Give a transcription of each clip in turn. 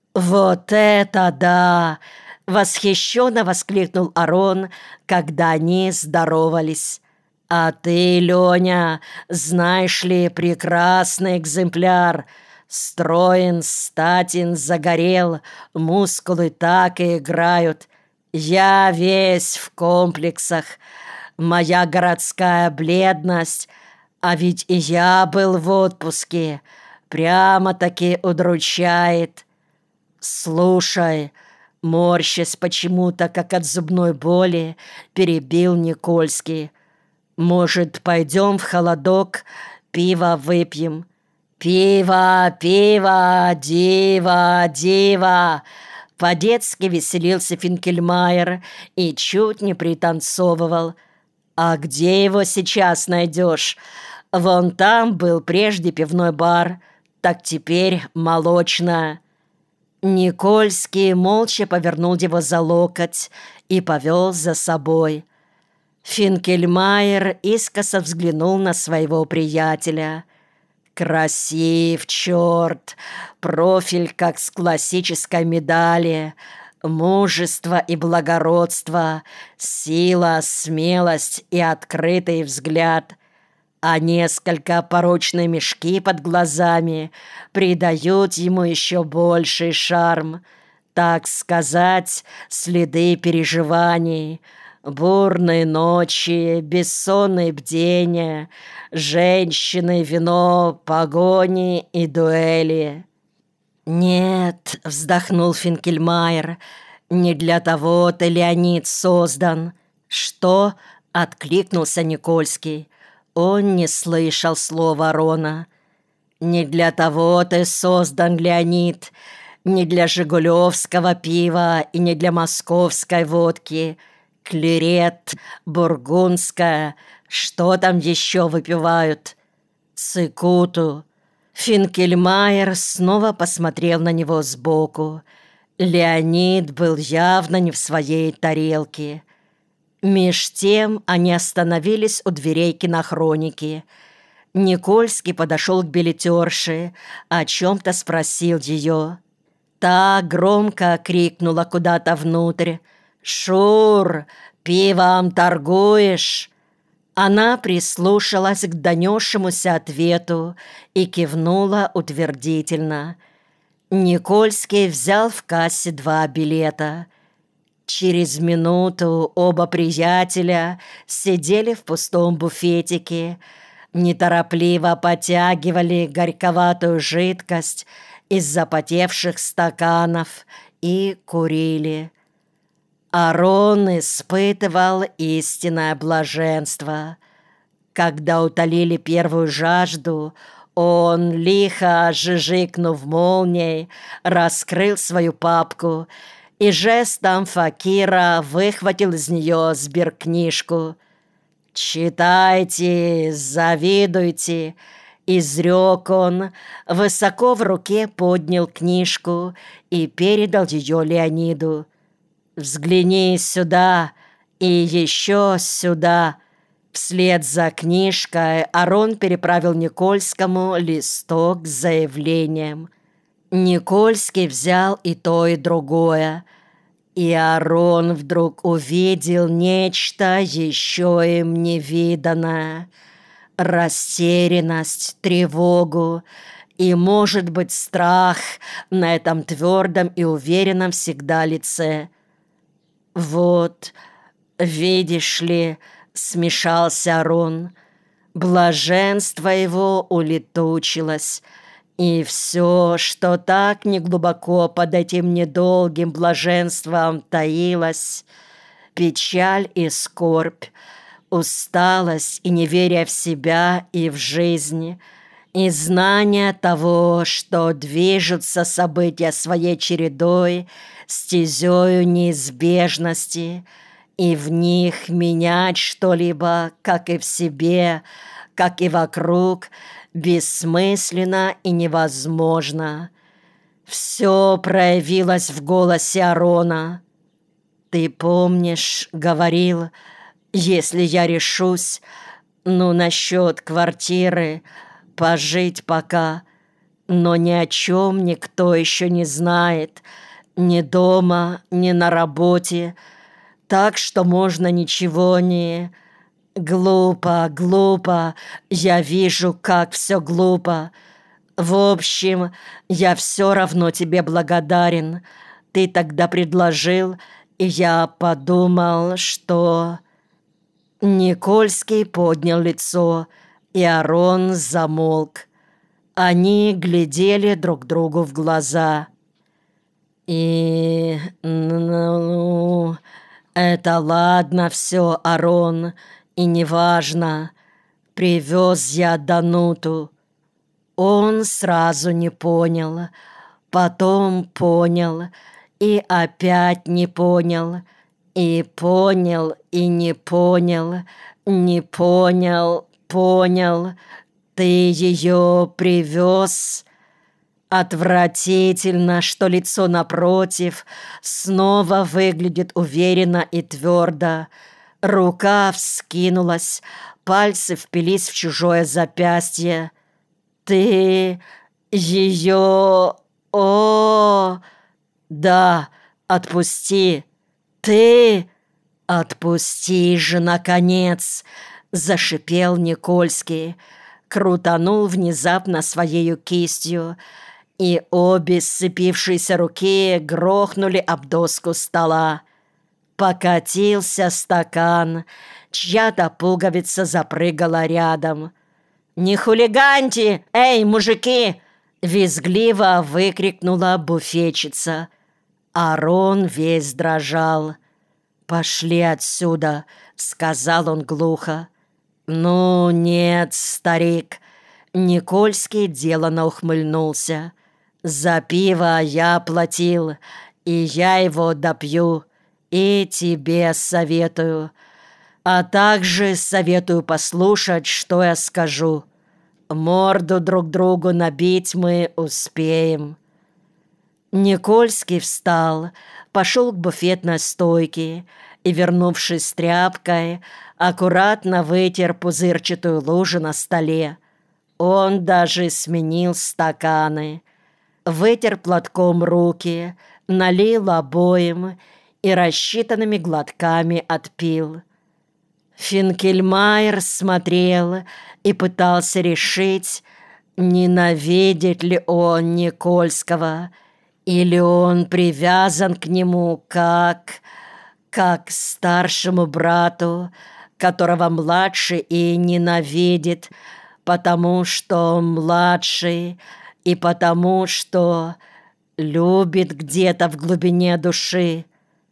«Вот это да!» — восхищенно воскликнул Арон, когда они здоровались. «А ты, Леня, знаешь ли, прекрасный экземпляр. Строен, статен, загорел, мускулы так и играют. Я весь в комплексах. Моя городская бледность, а ведь и я был в отпуске, прямо-таки удручает. Слушай, морщась почему-то, как от зубной боли, перебил Никольский. Может, пойдем в холодок, пиво выпьем? Пиво, пиво, диво, диво! По-детски веселился Финкельмайер и чуть не пританцовывал. А где его сейчас найдешь? Вон там был прежде пивной бар, так теперь молочная. Никольский молча повернул его за локоть и повел за собой. Финкельмайер искоса взглянул на своего приятеля. Красив, черт, профиль, как с классической медали, мужество и благородство, сила, смелость и открытый взгляд, а несколько порочные мешки под глазами придают ему еще больший шарм, так сказать, следы переживаний. Бурные ночи, бессонные бдения, женщины, вино, погони и дуэли. «Нет», — вздохнул Финкельмайер, — «не для того-то Леонид создан». «Что?» — откликнулся Никольский. Он не слышал слова Рона. «Не для того ты создан, Леонид, не для жигулевского пива и не для московской водки. Клерет, бургундская, что там еще выпивают? Цикуту». Финкельмайер снова посмотрел на него сбоку. Леонид был явно не в своей тарелке. Меж тем они остановились у дверей кинохроники. Никольский подошел к билетерше, о чем-то спросил ее. Та громко крикнула куда-то внутрь: «Шур, пивом торгуешь?» Она прислушалась к донесшемуся ответу и кивнула утвердительно. Никольский взял в кассе 2 билета. Через минуту оба приятеля сидели в пустом буфетике, неторопливо потягивали горьковатую жидкость из запотевших стаканов и курили. Арон испытывал истинное блаженство. Когда утолили первую жажду, он, лихо жижикнув молнией, раскрыл свою папку и жестом факира выхватил из нее сберкнижку. «Читайте, завидуйте», — изрек он, высоко в руке поднял книжку и передал ее Леониду. «Взгляни сюда и еще сюда». Вслед за книжкой Арон переправил Никольскому листок с заявлением. Никольский взял и то, и другое. И Арон вдруг увидел нечто еще им невиданное. Растерянность, тревогу и, может быть, страх на этом твердом и уверенном всегда лице. «Вот, видишь ли», — смешался Арон, — блаженство его улетучилось, и все, что так неглубоко под этим недолгим блаженством таилось, печаль и скорбь, усталость и неверие в себя и в жизнь, и знание того, что движутся события своей чередой, стезею неизбежности, и в них менять что-либо, как и в себе, как и вокруг, бессмысленно и невозможно. Все проявилось в голосе Арона. «Ты помнишь, — говорил, — если я решусь, ну, насчет квартиры, пожить пока, но ни о чем никто еще не знает, ни дома, ни на работе, так что можно ничего не... Глупо, глупо, я вижу, как все глупо. В общем, я все равно тебе благодарен. Ты тогда предложил, и я подумал, что... Никольский поднял лицо, и Арон замолк. Они глядели друг другу в глаза. Ну, это ладно все, Арон, и неважно. Привез я Дануту. Он сразу не понял, потом понял, и опять не понял, и понял, и не понял, не понял, понял. Ты ее привез? Отвратительно, что лицо напротив снова выглядит уверенно и твердо. Рука вскинулась, пальцы впились в чужое запястье. «Ты ее... О, да, отпусти! Ты... Отпусти же, наконец!» — зашипел Никольский, крутанул внезапно своею кистью, и обе сцепившиеся руки грохнули об доску стола. Покатился стакан, чья-то пуговица запрыгала рядом. «Не хулиганьте! Эй, мужики!» — визгливо выкрикнула буфетчица. Арон весь дрожал. «Пошли отсюда!» — сказал он глухо. «Ну нет, старик!» — Никольский деланно ухмыльнулся. «За пиво я платил, и я его допью, и тебе советую. А также советую послушать, что я скажу. Морду друг другу набить мы успеем». Никольский встал, пошел к буфетной стойке и, вернувшись с тряпкой, аккуратно вытер пузырчатую лужу на столе. Он даже сменил стаканы. Вытер платком руки, налил обоим и рассчитанными глотками отпил. Финкельмайер смотрел и пытался решить, ненавидит ли он Никольского, или он привязан к нему как к старшему брату, которого младший и ненавидит, потому что младший, и потому что любит где-то в глубине души.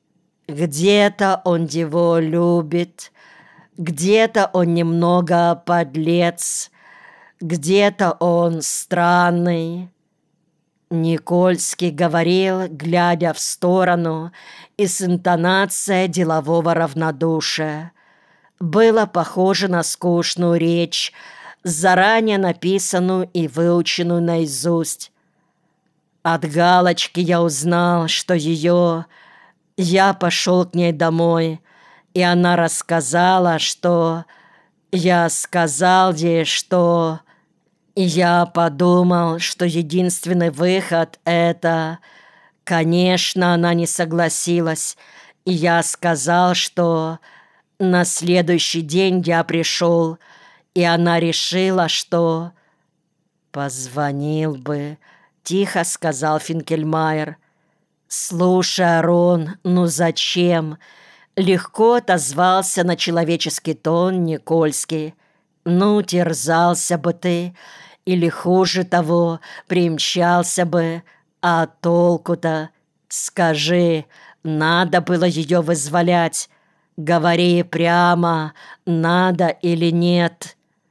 Где-то он его любит, где-то он немного подлец, где-то он странный. Никольский говорил, глядя в сторону, и с интонацией делового равнодушия. Было похоже на скучную речь, заранее написанную и выученную наизусть. От галочки я узнал, что ее... Я пошел к ней домой, и она рассказала, что... Я сказал ей, что... И я подумал, что единственный выход — это... Конечно, она не согласилась, и я сказал, что... На следующий день я пришел, и она решила, что... «Позвонил бы», — тихо сказал Финкельмайер. «Слушай, Арон, ну зачем?» Легко отозвался на человеческий тон Никольский. «Ну, терзался бы ты, или хуже того, примчался бы, а толку-то? Скажи, надо было ее вызволять. Говори прямо, надо или нет?»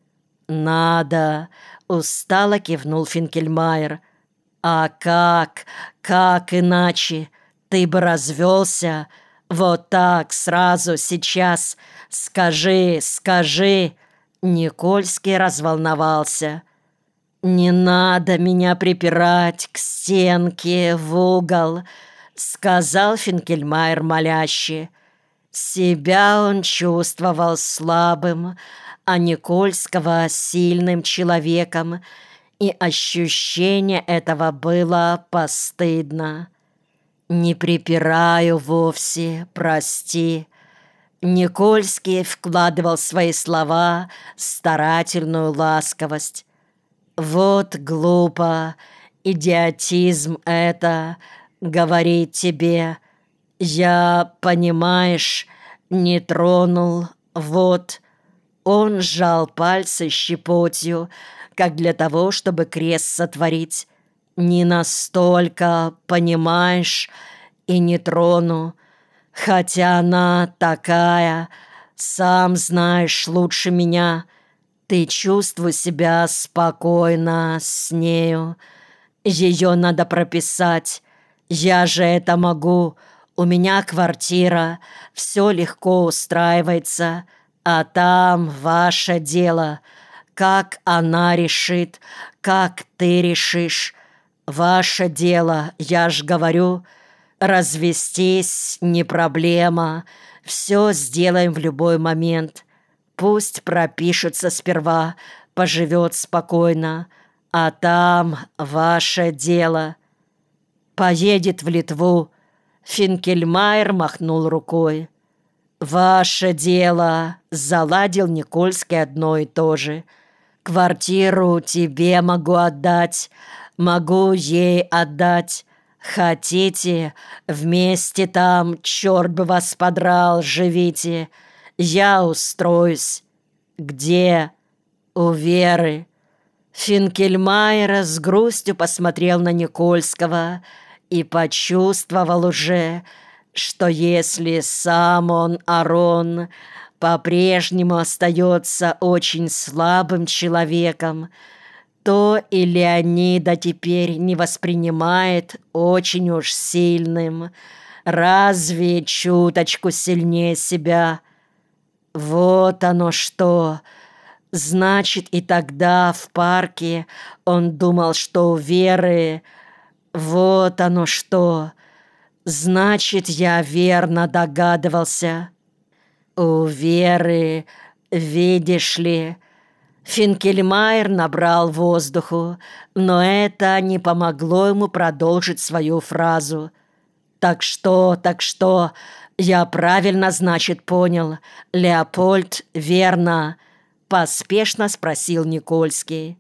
«Надо», — устало кивнул Финкельмайер. «А как иначе? Ты бы развелся? Вот так, сразу, сейчас. Скажи!» Никольский разволновался. «Не надо меня припирать к стенке в угол», — сказал Финкельмайер моляще. Себя он чувствовал слабым, а Никольского сильным человеком, и ощущение этого было постыдно. «Не припираю вовсе, прости». Никольский вкладывал в свои слова старательную ласковость. «Вот глупо, идиотизм это, говорить тебе. Я, понимаешь, не тронул, вот». Он сжал пальцы щепотью, как для того, чтобы крест сотворить. «Не настолько, понимаешь, и не трону. Хотя она такая, сам знаешь лучше меня. Ты чувствуй себя спокойно с нею. Ее надо прописать. Я же это могу. У меня квартира, все легко устраивается. А там ваше дело. Как она решит, как ты решишь. Ваше дело, я ж говорю». Развестись не проблема, все сделаем в любой момент. Пусть пропишется сперва, поживет спокойно, а там ваше дело. Поедет в Литву. Финкельмайер махнул рукой. Ваше дело, заладил Никольский одно и то же. Квартиру тебе могу отдать, могу ей отдать. Хотите, вместе там, черт бы вас подрал, живите. Я устроюсь. Где? У Веры. Финкельмайер с грустью посмотрел на Никольского и почувствовал уже, что если сам он, Арон, по-прежнему остается очень слабым человеком, то и Леонида теперь не воспринимает очень уж сильным, разве чуточку сильнее себя. Вот оно что! Значит, и тогда в парке он думал, что у Веры... Вот оно что! Значит, я верно догадывался. У Веры, видишь ли... Финкельмайер набрал воздуху, но это не помогло ему продолжить свою фразу. Так что, я правильно, значит, понял. Леопольд, верно?» — поспешно спросил Никольский.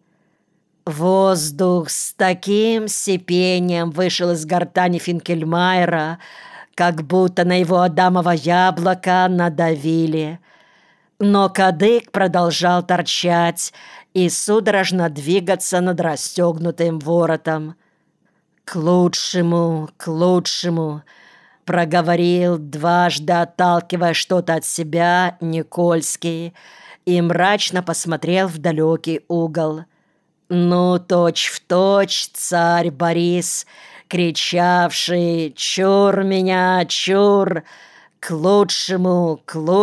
Воздух с таким сипением вышел из гортани Финкельмайера, как будто на его адамово яблоко надавили. Но кадык продолжал торчать и судорожно двигаться над расстегнутым воротом. К лучшему», — проговорил, дважды отталкивая что-то от себя, Никольский, и мрачно посмотрел в далекий угол. «Ну, точь-в-точь царь Борис, кричавший «Чур меня, чур!» К лучшему,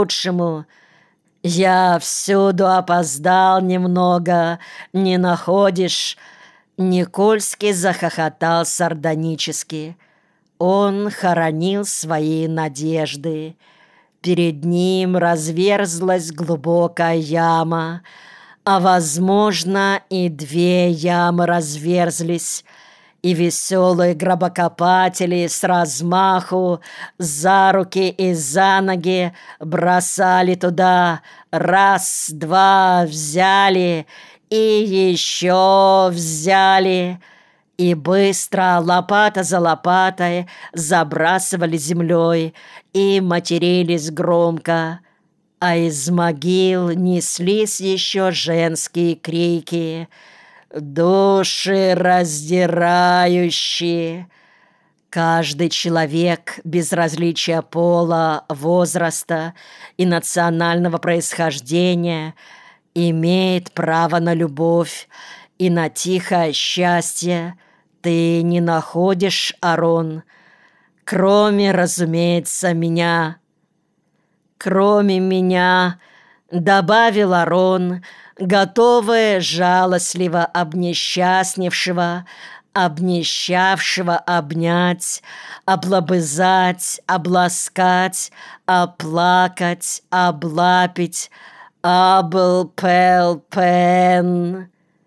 Я всюду опоздал немного, не находишь?» Никольский захохотал сардонически. Он хоронил свои надежды. Перед ним разверзлась глубокая яма, а, возможно, и две ямы разверзлись, и веселые гробокопатели с размаху за руки и за ноги бросали туда, раз, два, взяли, и еще взяли, и быстро, лопата за лопатой, забрасывали землей и матерились громко, а из могил неслись еще женские крики, души раздирающие. Каждый человек, без различия пола, возраста и национального происхождения, имеет право на любовь и на тихое счастье. Ты не находишь, Арон? Кроме, разумеется, меня. Кроме меня, добавил Арон, готовая жалостливо обнесчастневшего, обнищавшего обнять, облобызать, обласкать, оплакать, облапить, абл пел пен.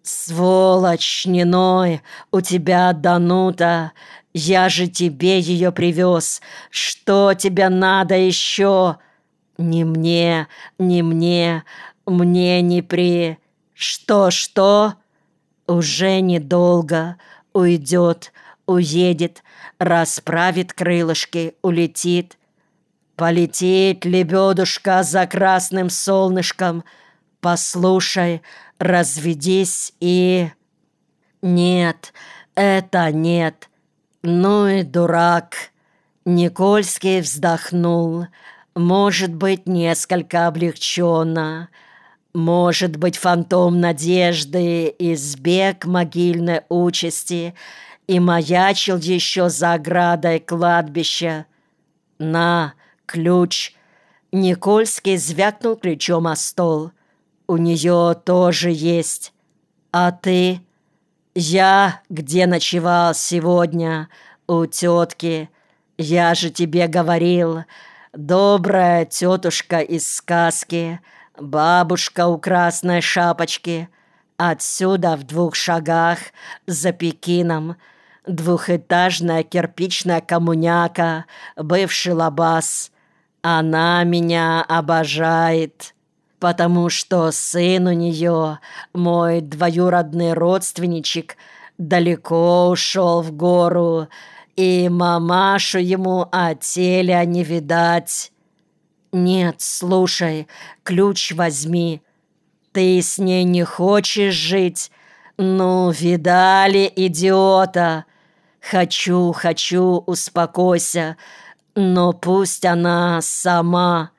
«Сволочь, не ной, у тебя Данута, я же тебе ее привез, что тебе надо еще?» «Не мне, не мне, мне не при...» «Что? Уже недолго, уйдет, уедет, расправит крылышки, улетит. Полетит лебедушка за красным солнышком. Послушай, разведись и...» «Нет, это нет. Ну и дурак». Никольский вздохнул. Может быть, несколько облегченно. Может быть, фантом надежды избег могильной участи и маячил еще за оградой кладбища. «На, ключ!» Никольский звякнул ключом о стол. «У нее тоже есть. А ты?» «Я где ночевал сегодня? У тетки. Я же тебе говорил. Добрая тетушка из сказки, бабушка у красной шапочки. Отсюда в 2 шагах, за Пекином, двухэтажная кирпичная коммуняка, бывший лабаз. Она меня обожает, потому что сын у нее, мой двоюродный родственничек, далеко ушел в гору, и мамашу ему от теля не видать. Нет, слушай, ключ возьми. Ты с ней не хочешь жить? Ну, видали, идиота? Хочу, успокойся, но пусть она сама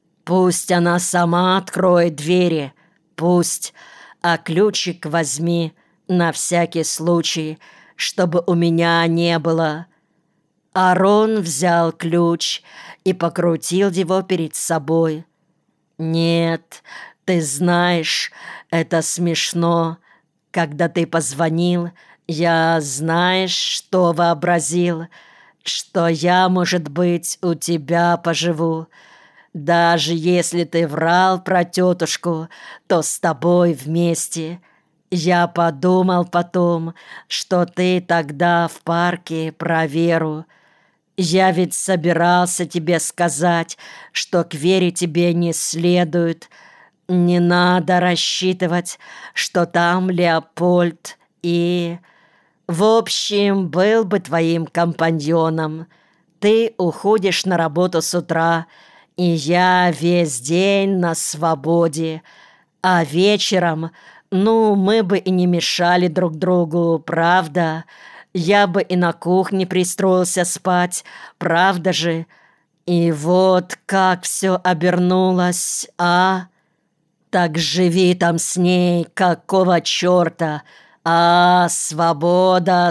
откроет двери, пусть, а ключик возьми на всякий случай, чтобы у меня не было». Арон взял ключ и покрутил его перед собой. «Нет, ты знаешь, это смешно. Когда ты позвонил, я, знаешь, что вообразил? Что я, может быть, у тебя поживу. Даже если ты врал про тетушку, то с тобой вместе. Я подумал потом, что ты тогда в парке про Веру. Я ведь собирался тебе сказать, что к Вере тебе не следует. Не надо рассчитывать, что там Леопольд и... В общем, был бы твоим компаньоном. Ты уходишь на работу с утра, и я весь день на свободе. А вечером, ну, мы бы и не мешали друг другу, правда? Я бы и на кухне пристроился спать, правда же? И вот как все обернулось, а? Так живи там с ней, какого черта? А, свобода,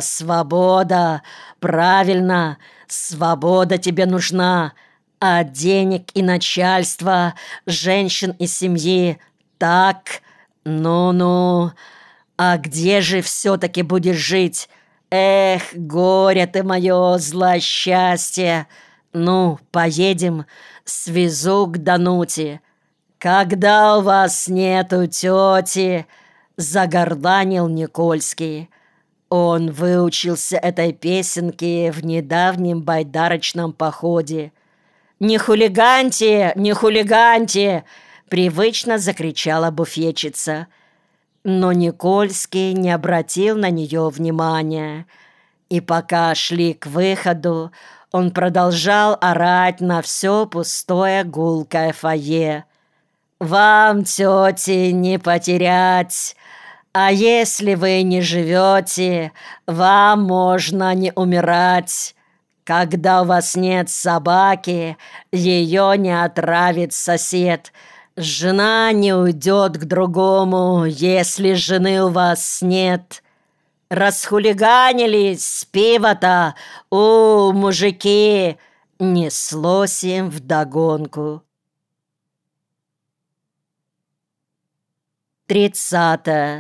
правильно, свобода тебе нужна. А денег и начальства, женщин и семьи, так, ну-ну. А где же все-таки будешь жить? Эх, горе ты мое, злосчастье. Ну, поедем, свезу к Дануте. Когда у вас нету тети, загорланил Никольский. Он выучился этой песенке в недавнем байдарочном походе. «Не хулиганьте, не хулиганьте!» — привычно закричала буфетчица. Но Никольский не обратил на нее внимания. И пока шли к выходу, он продолжал орать на все пустое гулкое фойе. «Вам, тети, не потерять, а если вы не живете, вам можно не умирать. Когда у вас нет собаки, ее не отравит сосед. Жена не уйдет к другому, если жены у вас нет. Расхулиганились, пиво-то, мужики!» Неслось им вдогонку. 30.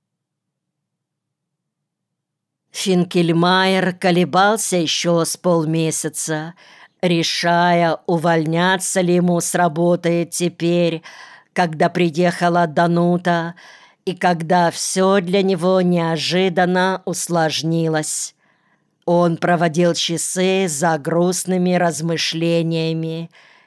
Финкельмайер колебался еще с полмесяца, решая, увольняться ли ему с работы теперь, когда приехала Данута, и когда все для него неожиданно усложнилось. Он проводил часы за грустными размышлениями